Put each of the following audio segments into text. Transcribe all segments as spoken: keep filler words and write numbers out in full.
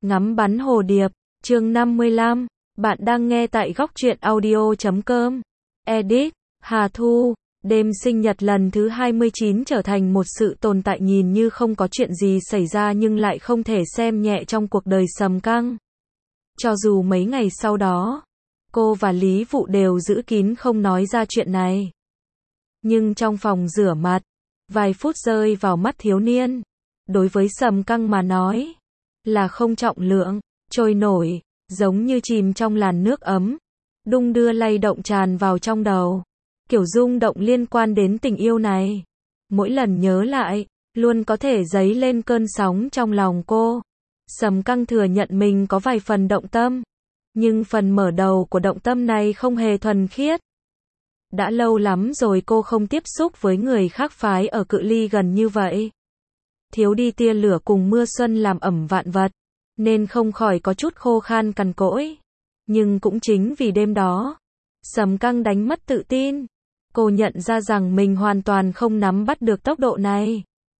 Ngắm bắn hồ điệp, chương năm mươi lăm, bạn đang nghe tại góc truyện audio chấm com. Edit, Hà Thu, đêm sinh nhật lần thứ hai mươi chín trở thành một sự tồn tại nhìn như không có chuyện gì xảy ra nhưng lại không thể xem nhẹ trong cuộc đời Sầm Căng. Cho dù mấy ngày sau đó, cô và Lý Vụ đều giữ kín không nói ra chuyện này. Nhưng trong phòng rửa mặt, vài phút rơi vào mắt thiếu niên, đối với Sầm Căng mà nói, là không trọng lượng, trôi nổi, giống như chìm trong làn nước ấm, đung đưa lay động tràn vào trong đầu. Kiểu rung động liên quan đến tình yêu này, mỗi lần nhớ lại, luôn có thể dấy lên cơn sóng trong lòng cô. Sầm Căng thừa nhận mình có vài phần động tâm, nhưng phần mở đầu của động tâm này không hề thuần khiết. Đã lâu lắm rồi cô không tiếp xúc với người khác phái ở cự ly gần như vậy. Thiếu đi tia lửa cùng mưa xuân làm ẩm vạn vật, nên không khỏi có chút khô khan cằn cỗi. Nhưng cũng chính vì đêm đó, Sầm Căng đánh mất tự tin. Cô nhận ra rằng mình hoàn toàn không nắm bắt được tốc độ này.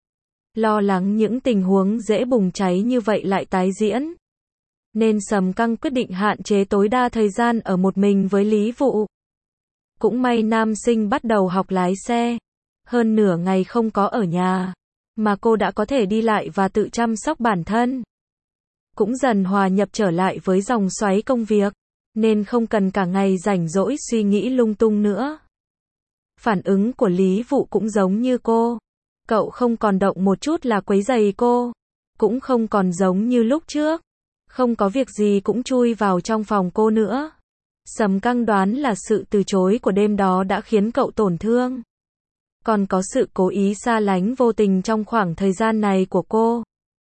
Lo lắng những tình huống dễ bùng cháy như vậy lại tái diễn, nên Sầm Căng quyết định hạn chế tối đa thời gian ở một mình với Lý Vụ. Cũng may nam sinh bắt đầu học lái xe, hơn nửa ngày không có ở nhà, mà cô đã có thể đi lại và tự chăm sóc bản thân. Cũng dần hòa nhập trở lại với dòng xoáy công việc, nên không cần cả ngày rảnh rỗi suy nghĩ lung tung nữa. Phản ứng của Lý Vụ cũng giống như cô. Cậu không còn động một chút là quấy rầy cô. Cũng không còn giống như lúc trước, không có việc gì cũng chui vào trong phòng cô nữa. Sầm Căng đoán là sự từ chối của đêm đó đã khiến cậu tổn thương. Còn có sự cố ý xa lánh vô tình trong khoảng thời gian này của cô.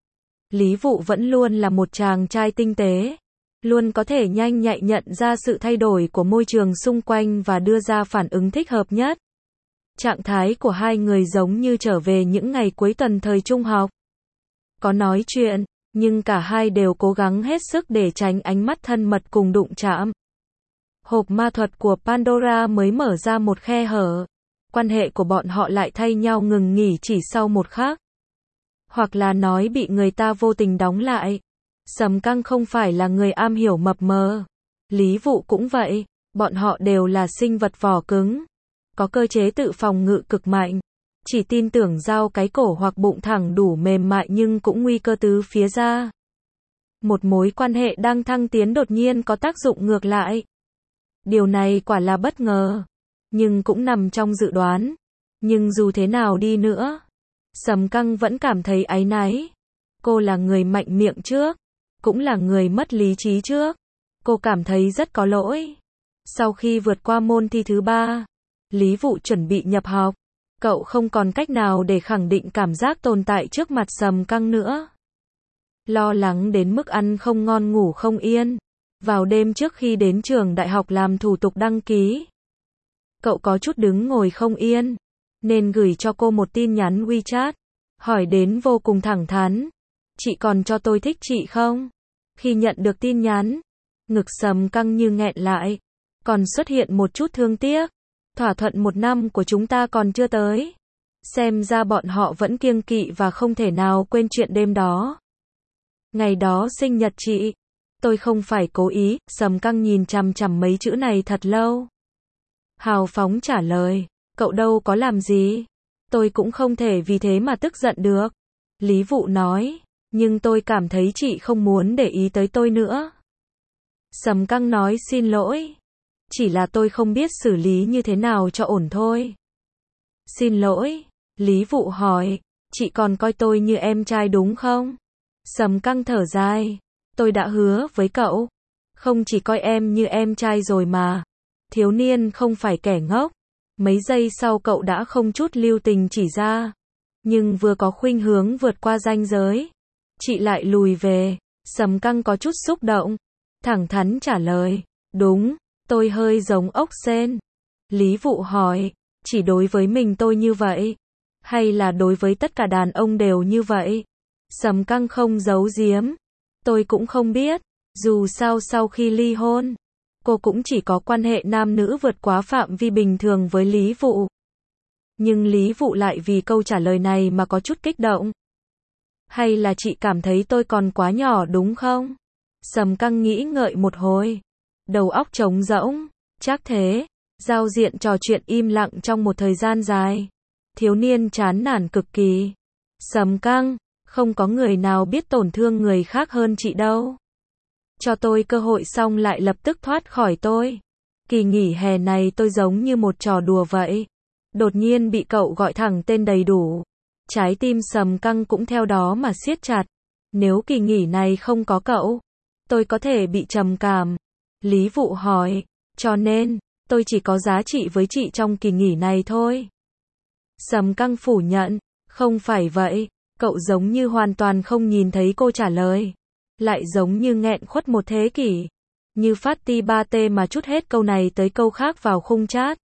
Lý Vụ vẫn luôn là một chàng trai tinh tế, luôn có thể nhanh nhạy nhận ra sự thay đổi của môi trường xung quanh và đưa ra phản ứng thích hợp nhất. Trạng thái của hai người giống như trở về những ngày cuối tuần thời trung học. Có nói chuyện, nhưng cả hai đều cố gắng hết sức để tránh ánh mắt thân mật cùng đụng chạm. Hộp ma thuật của Pandora mới mở ra một khe hở. Quan hệ của bọn họ lại thay nhau ngừng nghỉ chỉ sau một khắc. Hoặc là nói bị người ta vô tình đóng lại. Sầm Căng không phải là người am hiểu mập mờ. Lý Vụ cũng vậy, bọn họ đều là sinh vật vỏ cứng. Có cơ chế tự phòng ngự cực mạnh. Chỉ tin tưởng giao cái cổ hoặc bụng thẳng đủ mềm mại nhưng cũng nguy cơ tứ phía ra. Một mối quan hệ đang thăng tiến đột nhiên có tác dụng ngược lại. Điều này quả là bất ngờ, nhưng cũng nằm trong dự đoán. Nhưng dù thế nào đi nữa, Sầm Căng vẫn cảm thấy áy náy. Cô là người mạnh miệng trước, cũng là người mất lý trí trước. Cô cảm thấy rất có lỗi. Sau khi vượt qua môn thi thứ ba, Lý Vụ chuẩn bị nhập học. Cậu không còn cách nào để khẳng định cảm giác tồn tại trước mặt Sầm Căng nữa. Lo lắng đến mức ăn không ngon ngủ không yên. Vào đêm trước khi đến trường đại học làm thủ tục đăng ký, cậu có chút đứng ngồi không yên, nên gửi cho cô một tin nhắn WeChat, hỏi đến vô cùng thẳng thắn. Chị còn cho tôi thích chị không? Khi nhận được tin nhắn, ngực Sầm Căng như nghẹn lại, còn xuất hiện một chút thương tiếc. Thỏa thuận một năm của chúng ta còn chưa tới. Xem ra bọn họ vẫn kiêng kỵ và không thể nào quên chuyện đêm đó. Ngày đó sinh nhật chị. Tôi không phải cố ý. Sầm Căng nhìn chằm chằm mấy chữ này thật lâu. Hào phóng trả lời. Cậu đâu có làm gì. Tôi cũng không thể vì thế mà tức giận được. Lý Vụ nói. Nhưng tôi cảm thấy chị không muốn để ý tới tôi nữa. Sầm Căng nói xin lỗi. Chỉ là tôi không biết xử lý như thế nào cho ổn thôi. Xin lỗi. Lý Vụ hỏi. Chị còn coi tôi như em trai đúng không? Sầm Căng thở dài. Tôi đã hứa với cậu. Không chỉ coi em như em trai rồi mà. Thiếu niên không phải kẻ ngốc. Mấy giây sau cậu đã không chút lưu tình chỉ ra. Nhưng vừa có khuynh hướng vượt qua ranh giới, chị lại lùi về. Sầm Căng có chút xúc động. Thẳng thắn trả lời. Đúng. Tôi hơi giống ốc sên. Lý Vụ hỏi, chỉ đối với mình tôi như vậy? Hay là đối với tất cả đàn ông đều như vậy? Sầm Căng không giấu giếm. Tôi cũng không biết. Dù sao sau khi ly hôn, cô cũng chỉ có quan hệ nam nữ vượt quá phạm vi bình thường với Lý Vụ. Nhưng Lý Vụ lại vì câu trả lời này mà có chút kích động. Hay là chị cảm thấy tôi còn quá nhỏ đúng không? Sầm Căng nghĩ ngợi một hồi. Đầu óc trống rỗng. Chắc thế. Giao diện trò chuyện im lặng trong một thời gian dài. Thiếu niên chán nản cực kỳ. Sầm Căng, không có người nào biết tổn thương người khác hơn chị đâu. Cho tôi cơ hội xong lại lập tức thoát khỏi tôi. Kỳ nghỉ hè này tôi giống như một trò đùa vậy. Đột nhiên bị cậu gọi thẳng tên đầy đủ. Trái tim Sầm Căng cũng theo đó mà siết chặt. Nếu kỳ nghỉ này không có cậu, tôi có thể bị trầm cảm. Lý Vụ hỏi, cho nên, tôi chỉ có giá trị với chị trong kỳ nghỉ này thôi. Sầm Căng phủ nhận, không phải vậy, cậu giống như hoàn toàn không nhìn thấy cô trả lời. Lại giống như nghẹn khuất một thế kỷ. Như phát ti ba tê mà trút hết câu này tới câu khác vào khung chat.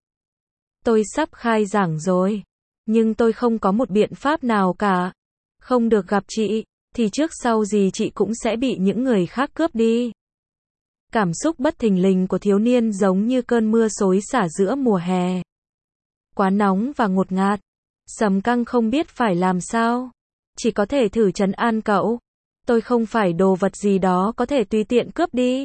Tôi sắp khai giảng rồi. Nhưng tôi không có một biện pháp nào cả. Không được gặp chị, thì trước sau gì chị cũng sẽ bị những người khác cướp đi. Cảm xúc bất thình lình của thiếu niên giống như cơn mưa xối xả giữa mùa hè. Quá nóng và ngột ngạt. Sầm Căng không biết phải làm sao. Chỉ có thể thử trấn an cậu. Tôi không phải đồ vật gì đó có thể tùy tiện cướp đi.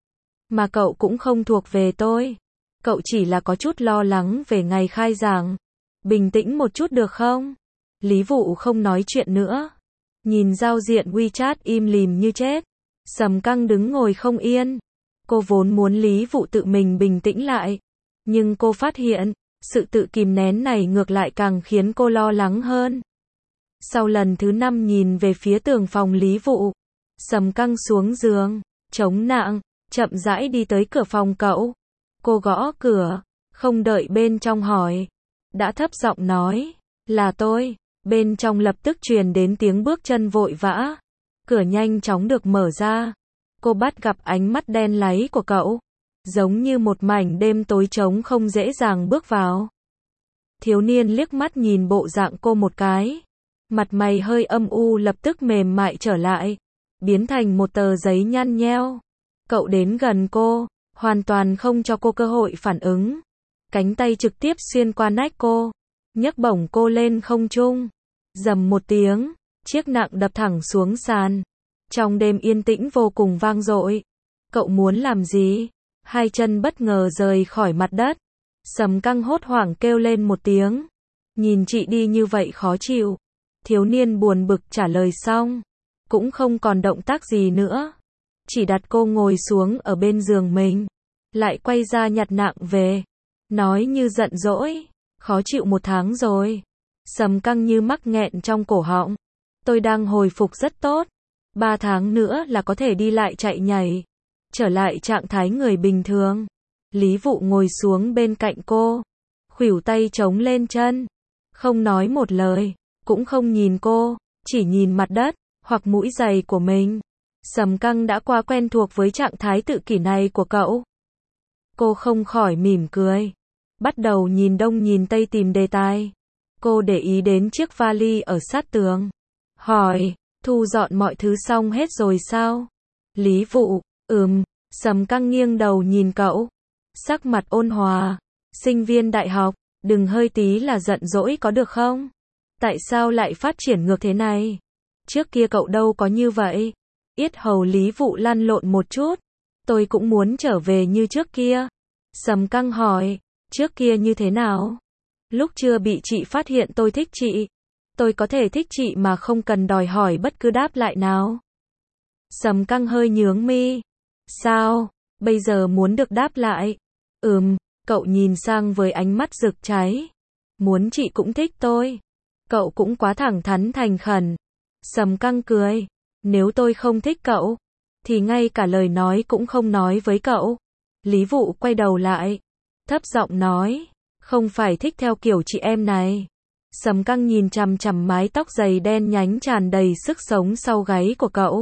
Mà cậu cũng không thuộc về tôi. Cậu chỉ là có chút lo lắng về ngày khai giảng. Bình tĩnh một chút được không? Lý Vụ không nói chuyện nữa. Nhìn giao diện WeChat im lìm như chết. Sầm Căng đứng ngồi không yên. Cô vốn muốn Lý Vụ tự mình bình tĩnh lại. Nhưng cô phát hiện, sự tự kìm nén này ngược lại càng khiến cô lo lắng hơn. Sau lần thứ năm nhìn về phía tường phòng Lý Vụ, Sầm Căng xuống giường, chống nạng, chậm rãi đi tới cửa phòng cậu. Cô gõ cửa, không đợi bên trong hỏi. Đã thấp giọng nói, là tôi. Bên trong lập tức truyền đến tiếng bước chân vội vã. Cửa nhanh chóng được mở ra. Cô bắt gặp ánh mắt đen láy của cậu. Giống như một mảnh đêm tối trống không dễ dàng bước vào. Thiếu niên liếc mắt nhìn bộ dạng cô một cái. Mặt mày hơi âm u lập tức mềm mại trở lại. Biến thành một tờ giấy nhăn nheo. Cậu đến gần cô, hoàn toàn không cho cô cơ hội phản ứng. Cánh tay trực tiếp xuyên qua nách cô. Nhấc bổng cô lên không trung. Rầm một tiếng, chiếc nạng đập thẳng xuống sàn. Trong đêm yên tĩnh vô cùng vang dội. Cậu muốn làm gì? Hai chân bất ngờ rời khỏi mặt đất. Sầm Căng hốt hoảng kêu lên một tiếng. Nhìn chị đi như vậy khó chịu. Thiếu niên buồn bực trả lời xong. Cũng không còn động tác gì nữa. Chỉ đặt cô ngồi xuống ở bên giường mình. Lại quay ra nhặt nạng về. Nói như giận dỗi. Khó chịu một tháng rồi. Sầm Căng như mắc nghẹn trong cổ họng. Tôi đang hồi phục rất tốt. Ba tháng nữa là có thể đi lại chạy nhảy. Trở lại trạng thái người bình thường. Lý Vụ ngồi xuống bên cạnh cô. Khuỷu tay chống lên chân. Không nói một lời. Cũng không nhìn cô. Chỉ nhìn mặt đất. Hoặc mũi giày của mình. Sầm Căng đã quá quen thuộc với trạng thái tự kỷ này của cậu. Cô không khỏi mỉm cười. Bắt đầu nhìn đông nhìn tây tìm đề tài. Cô để ý đến chiếc vali ở sát tường. Hỏi, thu dọn mọi thứ xong hết rồi sao? Lý Vụ, ừm. Sầm Căng nghiêng đầu nhìn cậu. Sắc mặt ôn hòa. Sinh viên đại học, đừng hơi tí là giận dỗi có được không? Tại sao lại phát triển ngược thế này? Trước kia cậu đâu có như vậy. Yết hầu Lý Vụ lăn lộn một chút. Tôi cũng muốn trở về như trước kia. Sầm Căng hỏi, trước kia như thế nào? Lúc chưa bị chị phát hiện tôi thích chị. Tôi có thể thích chị mà không cần đòi hỏi bất cứ đáp lại nào. Sầm Căng hơi nhướng mi. Sao? Bây giờ muốn được đáp lại? Ừm, cậu nhìn sang với ánh mắt rực cháy. Muốn chị cũng thích tôi. Cậu cũng quá thẳng thắn thành khẩn. Sầm Căng cười. Nếu tôi không thích cậu, thì ngay cả lời nói cũng không nói với cậu. Lý Vụ quay đầu lại. Thấp giọng nói. Không phải thích theo kiểu chị em này. Sầm Căng nhìn chằm chằm mái tóc dày đen nhánh tràn đầy sức sống sau gáy của cậu.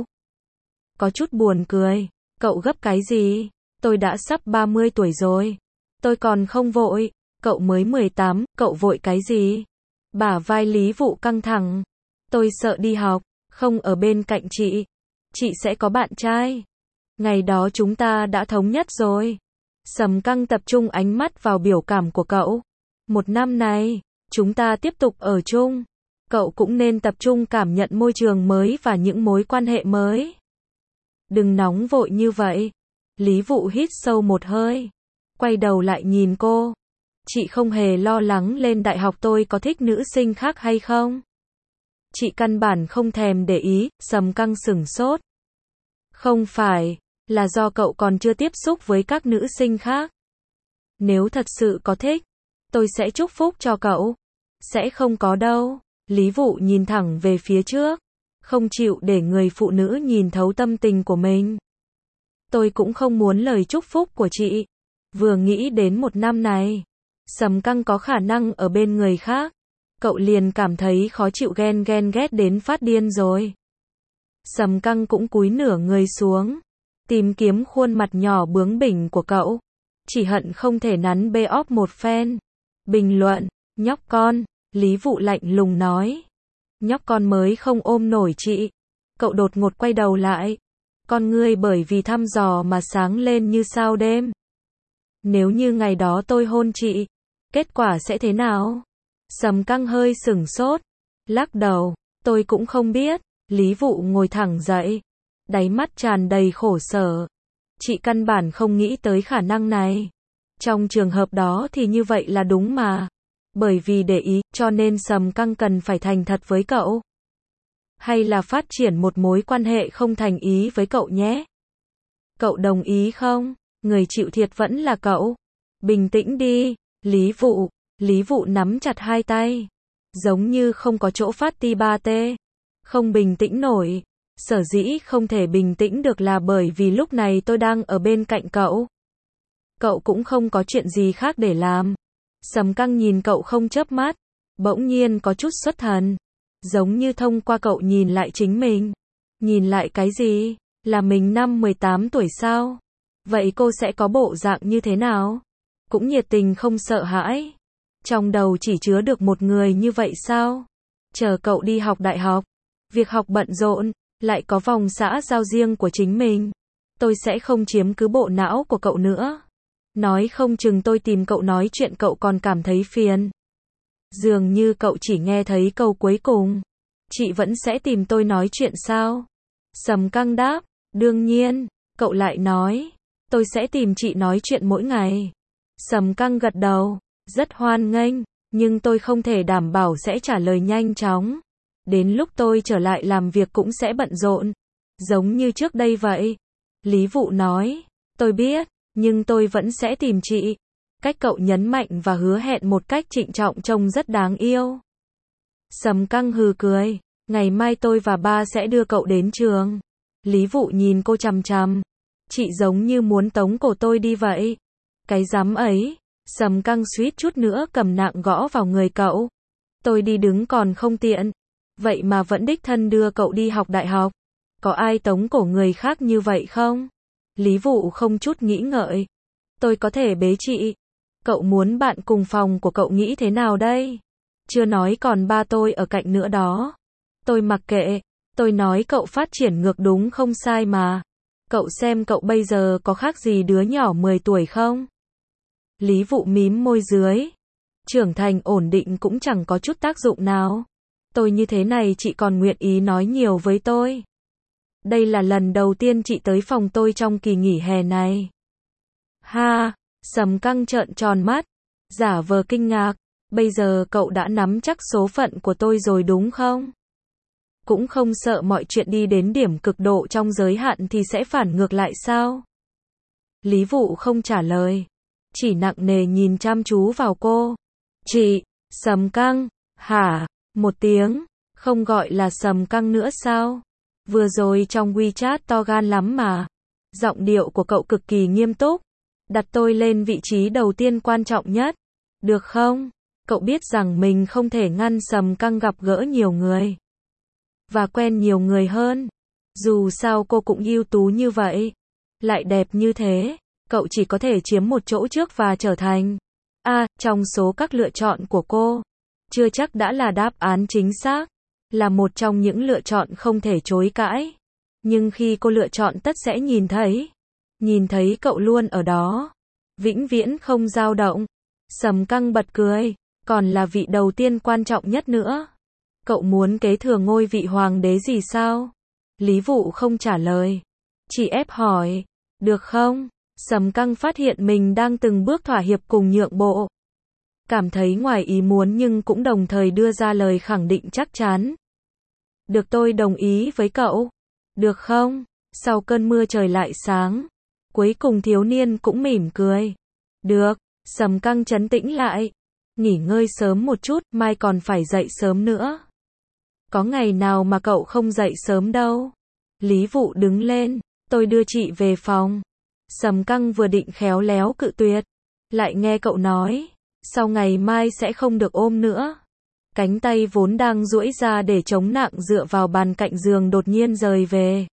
Có chút buồn cười. Cậu gấp cái gì? Tôi đã sắp ba mươi tuổi rồi. Tôi còn không vội. Cậu mới mười tám, cậu vội cái gì? Bả vai Lý Vụ căng thẳng. Tôi sợ đi học, không ở bên cạnh chị. Chị sẽ có bạn trai. Ngày đó chúng ta đã thống nhất rồi. Sầm Căng tập trung ánh mắt vào biểu cảm của cậu. Một năm này, chúng ta tiếp tục ở chung. Cậu cũng nên tập trung cảm nhận môi trường mới và những mối quan hệ mới. Đừng nóng vội như vậy. Lý Vụ hít sâu một hơi. Quay đầu lại nhìn cô. Chị không hề lo lắng lên đại học tôi có thích nữ sinh khác hay không. Chị căn bản không thèm để ý, Sầm Căng sửng sốt. Không phải, là do cậu còn chưa tiếp xúc với các nữ sinh khác. Nếu thật sự có thích, tôi sẽ chúc phúc cho cậu. Sẽ không có đâu. Lý Vụ nhìn thẳng về phía trước. Không chịu để người phụ nữ nhìn thấu tâm tình của mình. Tôi cũng không muốn lời chúc phúc của chị. Vừa nghĩ đến một năm này, Sầm Căng có khả năng ở bên người khác. Cậu liền cảm thấy khó chịu ghen ghen ghét đến phát điên rồi. Sầm Căng cũng cúi nửa người xuống. Tìm kiếm khuôn mặt nhỏ bướng bỉnh của cậu. Chỉ hận không thể nắn bê óp một phen. Bình luận, nhóc con, Lý Vụ lạnh lùng nói. Nhóc con mới không ôm nổi chị. Cậu đột ngột quay đầu lại. Con ngươi bởi vì thăm dò mà sáng lên như sao đêm. Nếu như ngày đó tôi hôn chị, kết quả sẽ thế nào? Sầm Căng hơi sửng sốt. Lắc đầu, tôi cũng không biết. Lý Vụ ngồi thẳng dậy. Đáy mắt tràn đầy khổ sở. Chị căn bản không nghĩ tới khả năng này. Trong trường hợp đó thì như vậy là đúng mà. Bởi vì để ý, cho nên Sầm Căng cần phải thành thật với cậu. Hay là phát triển một mối quan hệ không thành ý với cậu nhé. Cậu đồng ý không? Người chịu thiệt vẫn là cậu. Bình tĩnh đi, Lý Vụ. Lý Vụ nắm chặt hai tay. Giống như không có chỗ phát ti ba tê. Không bình tĩnh nổi. Sở dĩ không thể bình tĩnh được là bởi vì lúc này tôi đang ở bên cạnh cậu. Cậu cũng không có chuyện gì khác để làm. Sầm Căng nhìn cậu không chớp mắt. Bỗng nhiên có chút xuất thần. Giống như thông qua cậu nhìn lại chính mình. Nhìn lại cái gì? Là mình năm mười tám tuổi sao? Vậy cô sẽ có bộ dạng như thế nào? Cũng nhiệt tình không sợ hãi. Trong đầu chỉ chứa được một người như vậy sao? Chờ cậu đi học đại học. Việc học bận rộn, lại có vòng xã giao riêng của chính mình. Tôi sẽ không chiếm cứ bộ não của cậu nữa. Nói không chừng tôi tìm cậu nói chuyện cậu còn cảm thấy phiền. Dường như cậu chỉ nghe thấy câu cuối cùng. Chị vẫn sẽ tìm tôi nói chuyện sao? Sầm Căng đáp, đương nhiên. Cậu lại nói, tôi sẽ tìm chị nói chuyện mỗi ngày. Sầm Căng gật đầu, rất hoan nghênh, nhưng tôi không thể đảm bảo sẽ trả lời nhanh chóng. Đến lúc tôi trở lại làm việc cũng sẽ bận rộn. Giống như trước đây vậy. Lý Vụ nói, tôi biết, nhưng tôi vẫn sẽ tìm chị. Cách cậu nhấn mạnh và hứa hẹn một cách trịnh trọng trông rất đáng yêu. Sầm Căng hừ cười, ngày mai tôi và ba sẽ đưa cậu đến trường. Lý Vụ nhìn cô chằm chằm. Chị giống như muốn tống cổ tôi đi vậy. Cái dám ấy. Sầm Căng suýt chút nữa cầm nặng gõ vào người cậu. Tôi đi đứng còn không tiện. Vậy mà vẫn đích thân đưa cậu đi học đại học. Có ai tống cổ người khác như vậy không? Lý Vụ không chút nghĩ ngợi. Tôi có thể bế chị. Cậu muốn bạn cùng phòng của cậu nghĩ thế nào đây? Chưa nói còn ba tôi ở cạnh nữa đó. Tôi mặc kệ. Tôi nói cậu phát triển ngược đúng không sai mà. Cậu xem cậu bây giờ có khác gì đứa nhỏ mười tuổi không? Lý Vụ mím môi dưới. Trưởng thành ổn định cũng chẳng có chút tác dụng nào. Tôi như thế này chị còn nguyện ý nói nhiều với tôi. Đây là lần đầu tiên chị tới phòng tôi trong kỳ nghỉ hè này. Ha, Sầm Căng trợn tròn mắt. Giả vờ kinh ngạc. Bây giờ cậu đã nắm chắc số phận của tôi rồi đúng không? Cũng không sợ mọi chuyện đi đến điểm cực độ trong giới hạn thì sẽ phản ngược lại sao? Lý Vụ không trả lời. Chỉ nặng nề nhìn chăm chú vào cô. Chị, Sầm Căng, hả? Một tiếng, không gọi là Sầm Căng nữa sao? Vừa rồi trong WeChat to gan lắm mà. Giọng điệu của cậu cực kỳ nghiêm túc. Đặt tôi lên vị trí đầu tiên quan trọng nhất. Được không? Cậu biết rằng mình không thể ngăn Sầm Căng gặp gỡ nhiều người. Và quen nhiều người hơn. Dù sao cô cũng ưu tú như vậy. Lại đẹp như thế. Cậu chỉ có thể chiếm một chỗ trước và trở thành A à, trong số các lựa chọn của cô. Chưa chắc đã là đáp án chính xác. Là một trong những lựa chọn không thể chối cãi. Nhưng khi cô lựa chọn tất sẽ nhìn thấy. Nhìn thấy cậu luôn ở đó. Vĩnh viễn không dao động. Sầm Căng bật cười. Còn là vị đầu tiên quan trọng nhất nữa. Cậu muốn kế thừa ngôi vị hoàng đế gì sao? Lý Vụ không trả lời. Chỉ ép hỏi. Được không? Sầm Căng phát hiện mình đang từng bước thỏa hiệp cùng nhượng bộ. Cảm thấy ngoài ý muốn nhưng cũng đồng thời đưa ra lời khẳng định chắc chắn. Được, tôi đồng ý với cậu. Được không? Sau cơn mưa trời lại sáng. Cuối cùng thiếu niên cũng mỉm cười. Được, Sầm Căng trấn tĩnh lại. Nghỉ ngơi sớm một chút, mai còn phải dậy sớm nữa. Có ngày nào mà cậu không dậy sớm đâu. Lý Vụ đứng lên. Tôi đưa chị về phòng. Sầm Căng vừa định khéo léo cự tuyệt. Lại nghe cậu nói. Sau ngày mai sẽ không được ôm nữa. Cánh tay vốn đang duỗi ra để chống nặng dựa vào bàn cạnh giường đột nhiên rời về.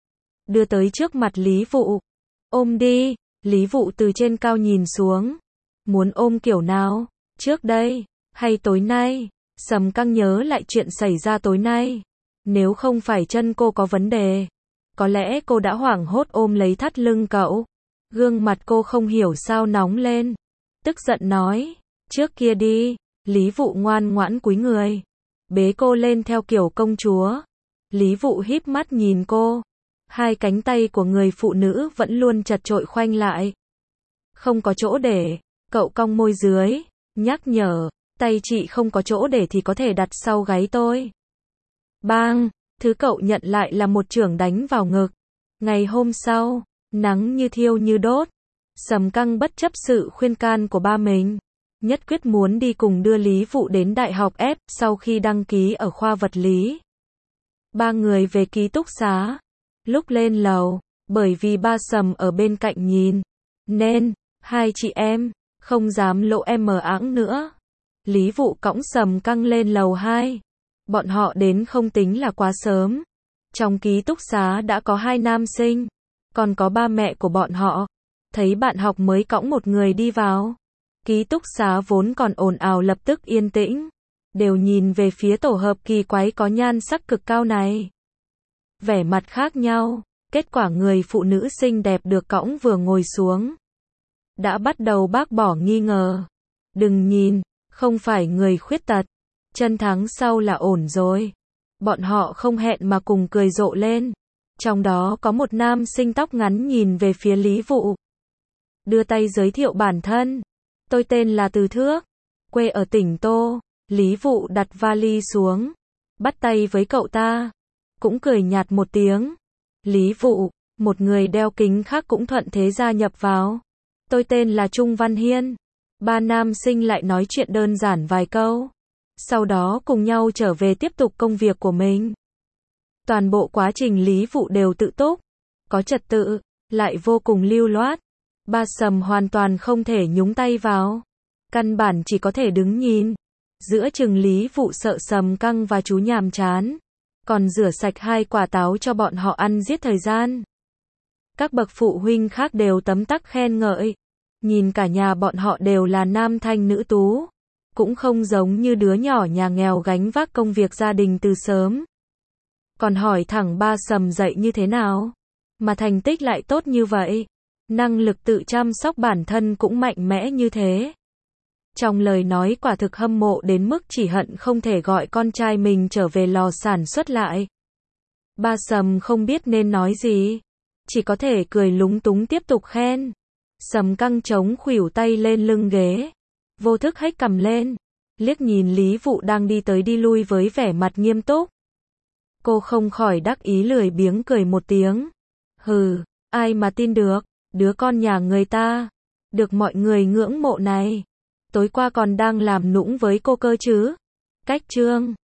Đưa tới trước mặt Lý Vụ. Ôm đi. Lý Vụ từ trên cao nhìn xuống. Muốn ôm kiểu nào? Trước đây? Hay tối nay? Sầm Căng nhớ lại chuyện xảy ra tối nay. Nếu không phải chân cô có vấn đề, có lẽ cô đã hoảng hốt ôm lấy thắt lưng cậu. Gương mặt cô không hiểu sao nóng lên. Tức giận nói. Trước kia đi. Lý Vụ ngoan ngoãn cúi người. Bế cô lên theo kiểu công chúa. Lý Vụ híp mắt nhìn cô. Hai cánh tay của người phụ nữ vẫn luôn chật chội khoanh lại. Không có chỗ để. Cậu cong môi dưới. Nhắc nhở. Tay chị không có chỗ để thì có thể đặt sau gáy tôi. Bang. Thứ cậu nhận lại là một chưởng đánh vào ngực. Ngày hôm sau, nắng như thiêu như đốt. Sầm Căng bất chấp sự khuyên can của ba mình. Nhất quyết muốn đi cùng đưa Lý Vụ đến Đại học F sau khi đăng ký ở khoa vật lý. Ba người về ký túc xá. Lúc lên lầu, bởi vì ba Sầm ở bên cạnh nhìn, nên, hai chị em, không dám lộ em mờ áng nữa. Lý Vụ cõng Sầm Căng lên lầu hai. Bọn họ đến không tính là quá sớm. Trong ký túc xá đã có hai nam sinh, còn có ba mẹ của bọn họ. Thấy bạn học mới cõng một người đi vào. Ký túc xá vốn còn ồn ào lập tức yên tĩnh. Đều nhìn về phía tổ hợp kỳ quái có nhan sắc cực cao này. Vẻ mặt khác nhau. Kết quả người phụ nữ xinh đẹp được cõng vừa ngồi xuống. Đã bắt đầu bác bỏ nghi ngờ. Đừng nhìn, không phải người khuyết tật. Chân tháng sau là ổn rồi. Bọn họ không hẹn mà cùng cười rộ lên. Trong đó có một nam sinh tóc ngắn nhìn về phía Lý Vụ. Đưa tay giới thiệu bản thân. Tôi tên là Từ Thước. Quê ở tỉnh Tô. Lý Vụ đặt vali xuống. Bắt tay với cậu ta. Cũng cười nhạt một tiếng. Lý Vụ, một người đeo kính khác cũng thuận thế gia nhập vào. Tôi tên là Trung Văn Hiên. Ba nam sinh lại nói chuyện đơn giản vài câu. Sau đó cùng nhau trở về tiếp tục công việc của mình. Toàn bộ quá trình Lý Vụ đều tự túc, có trật tự, lại vô cùng lưu loát. Ba Sầm hoàn toàn không thể nhúng tay vào. Căn bản chỉ có thể đứng nhìn. Giữa chừng Lý Vụ sợ Sầm Căng và chú nhàm chán. Còn rửa sạch hai quả táo cho bọn họ ăn giết thời gian. Các bậc phụ huynh khác đều tấm tắc khen ngợi. Nhìn cả nhà bọn họ đều là nam thanh nữ tú. Cũng không giống như đứa nhỏ nhà nghèo gánh vác công việc gia đình từ sớm. Còn hỏi thẳng ba Sầm dạy như thế nào? Mà thành tích lại tốt như vậy. Năng lực tự chăm sóc bản thân cũng mạnh mẽ như thế. Trong lời nói quả thực hâm mộ đến mức chỉ hận không thể gọi con trai mình trở về lò sản xuất lại. Ba Sầm không biết nên nói gì. Chỉ có thể cười lúng túng tiếp tục khen. Sầm Căng chống khuỷu tay lên lưng ghế. Vô thức hếch cằm lên. Liếc nhìn Lý Vụ đang đi tới đi lui với vẻ mặt nghiêm túc. Cô không khỏi đắc ý lười biếng cười một tiếng. Hừ, ai mà tin được, đứa con nhà người ta. Được mọi người ngưỡng mộ này. Tối qua còn đang làm nũng với cô cơ chứ. Cách chương.